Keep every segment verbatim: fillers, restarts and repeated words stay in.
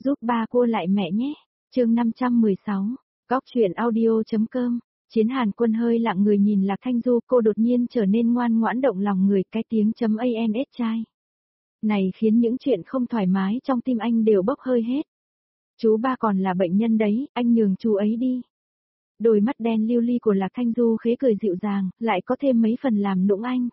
Giúp ba cua lại mẹ nhé. Chương năm trăm mười sáu. Góc truyện audio.com. Chiến Hàn Quân hơi lặng người nhìn Lạc Thanh Du, cô đột nhiên trở nên ngoan ngoãn động lòng người, cái tiếng chấm ans trai này khiến những chuyện không thoải mái trong tim anh đều bốc hơi hết. Chú ba còn là bệnh nhân đấy, anh nhường chú ấy đi. Đôi mắt đen lưu ly của Lạc Thanh Du khế cười dịu dàng, lại có thêm mấy phần làm nũng anh.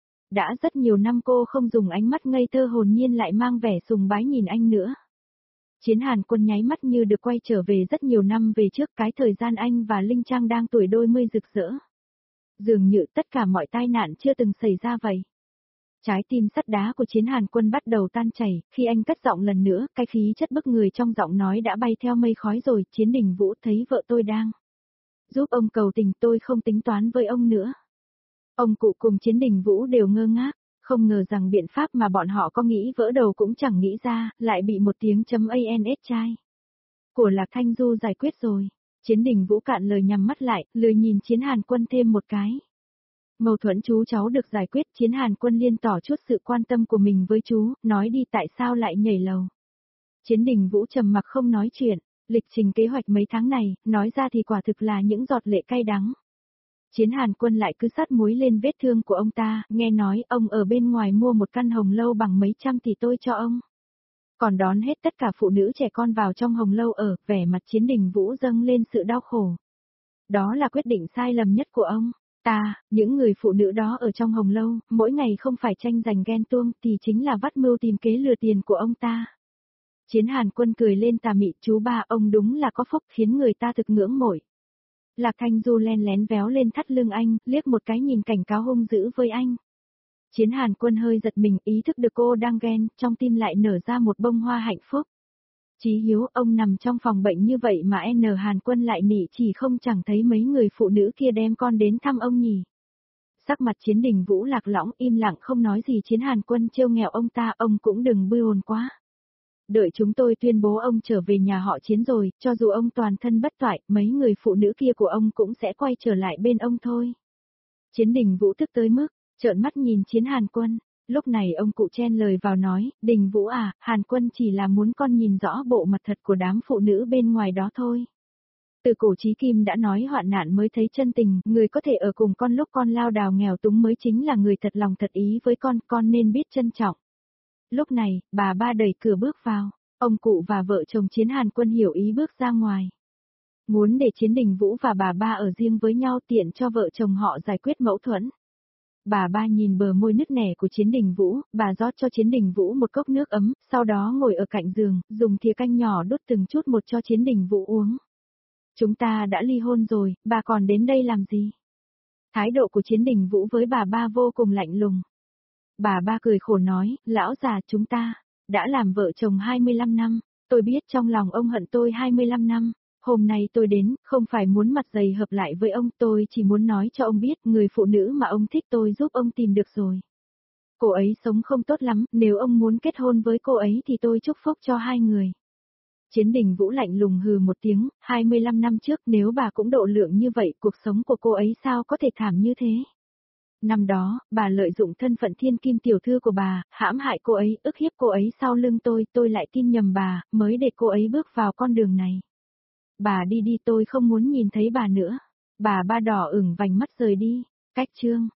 Đã rất nhiều năm cô không dùng ánh mắt ngây thơ hồn nhiên lại mang vẻ sùng bái nhìn anh nữa. Chiến Hàn Quân nháy mắt như được quay trở về rất nhiều năm về trước, cái thời gian anh và Linh Trang đang tuổi đôi mươi rực rỡ. Dường như tất cả mọi tai nạn chưa từng xảy ra vậy. Trái tim sắt đá của Chiến Hàn Quân bắt đầu tan chảy, khi anh cất giọng lần nữa, cái khí chất bức người trong giọng nói đã bay theo mây khói rồi. Chiến Đình Vũ thấy vợ tôi đang giúp ông cầu tình, tôi không tính toán với ông nữa. Ông cụ cùng Chiến Đình Vũ đều ngơ ngác, không ngờ rằng biện pháp mà bọn họ có nghĩ vỡ đầu cũng chẳng nghĩ ra, lại bị một tiếng chấm ans trai của Lạc Thanh Du giải quyết rồi. Chiến Đình Vũ cạn lời nhắm mắt lại, lười nhìn Chiến Hàn Quân thêm một cái. Mâu thuẫn chú cháu được giải quyết, Chiến Hàn Quân liên tỏ chút sự quan tâm của mình với chú, nói đi tại sao lại nhảy lầu. Chiến Đình Vũ trầm mặc không nói chuyện, lịch trình kế hoạch mấy tháng này, nói ra thì quả thực là những giọt lệ cay đắng. Chiến Hàn Quân lại cứ sát muối lên vết thương của ông ta, nghe nói ông ở bên ngoài mua một căn hồng lâu bằng mấy trăm tỷ tôi cho ông. Còn đón hết tất cả phụ nữ trẻ con vào trong hồng lâu ở, vẻ mặt Chiến Đình Vũ dâng lên sự đau khổ. Đó là quyết định sai lầm nhất của ông. Ta, những người phụ nữ đó ở trong hồng lâu, mỗi ngày không phải tranh giành ghen tuông thì chính là vắt mưu tìm kế lừa tiền của ông ta. Chiến Hàn Quân cười lên tà mị, chú ba ông đúng là có phúc, khiến người ta thực ngưỡng mộ. Lạc Thanh Du len lén véo lên thắt lưng anh, liếc một cái nhìn cảnh cáo hung dữ với anh. Chiến Hàn Quân hơi giật mình, ý thức được cô đang ghen, trong tim lại nở ra một bông hoa hạnh phúc. Chí Hiếu, ông nằm trong phòng bệnh như vậy mà N Hàn Quân lại nỉ chỉ không chẳng thấy mấy người phụ nữ kia đem con đến thăm ông nhỉ. Sắc mặt Chiến Đình Vũ lạc lõng, im lặng không nói gì. Chiến Hàn Quân trêu nghẹo ông ta, ông cũng đừng bươi hồn quá. Đợi chúng tôi tuyên bố ông trở về nhà họ Chiến rồi, cho dù ông toàn thân bất toại, mấy người phụ nữ kia của ông cũng sẽ quay trở lại bên ông thôi. Chiến Đình Vũ tức tới mức trợn mắt nhìn Chiến Hàn Quân. Lúc này ông cụ chen lời vào nói, Đình Vũ à, Hàn Quân chỉ là muốn con nhìn rõ bộ mặt thật của đám phụ nữ bên ngoài đó thôi. Từ cổ chí kim đã nói hoạn nạn mới thấy chân tình, người có thể ở cùng con lúc con lao đào nghèo túng mới chính là người thật lòng thật ý với con, con nên biết trân trọng. Lúc này, bà ba đẩy cửa bước vào, ông cụ và vợ chồng Chiến Hàn Quân hiểu ý bước ra ngoài. Muốn để Chiến Đình Vũ và bà ba ở riêng với nhau tiện cho vợ chồng họ giải quyết mâu thuẫn. Bà ba nhìn bờ môi nứt nẻ của Chiến Đình Vũ, bà rót cho Chiến Đình Vũ một cốc nước ấm, sau đó ngồi ở cạnh giường, dùng thìa canh nhỏ đút từng chút một cho Chiến Đình Vũ uống. Chúng ta đã ly hôn rồi, bà còn đến đây làm gì? Thái độ của Chiến Đình Vũ với bà ba vô cùng lạnh lùng. Bà ba cười khổ nói, lão già chúng ta đã làm vợ chồng hai mươi lăm năm, tôi biết trong lòng ông hận tôi hai mươi lăm năm. Hôm nay tôi đến, không phải muốn mặt dày hợp lại với ông, tôi chỉ muốn nói cho ông biết, người phụ nữ mà ông thích tôi giúp ông tìm được rồi. Cô ấy sống không tốt lắm, nếu ông muốn kết hôn với cô ấy thì tôi chúc phúc cho hai người. Chiến Đình Vũ lạnh lùng hừ một tiếng, hai mươi lăm năm trước nếu bà cũng độ lượng như vậy, cuộc sống của cô ấy sao có thể thảm như thế? Năm đó, bà lợi dụng thân phận thiên kim tiểu thư của bà, hãm hại cô ấy, ức hiếp cô ấy sau lưng tôi, tôi lại tin nhầm bà, mới để cô ấy bước vào con đường này. Bà đi đi, tôi không muốn nhìn thấy bà nữa. Bà ba đỏ ửng vành mắt rời đi. Cách chương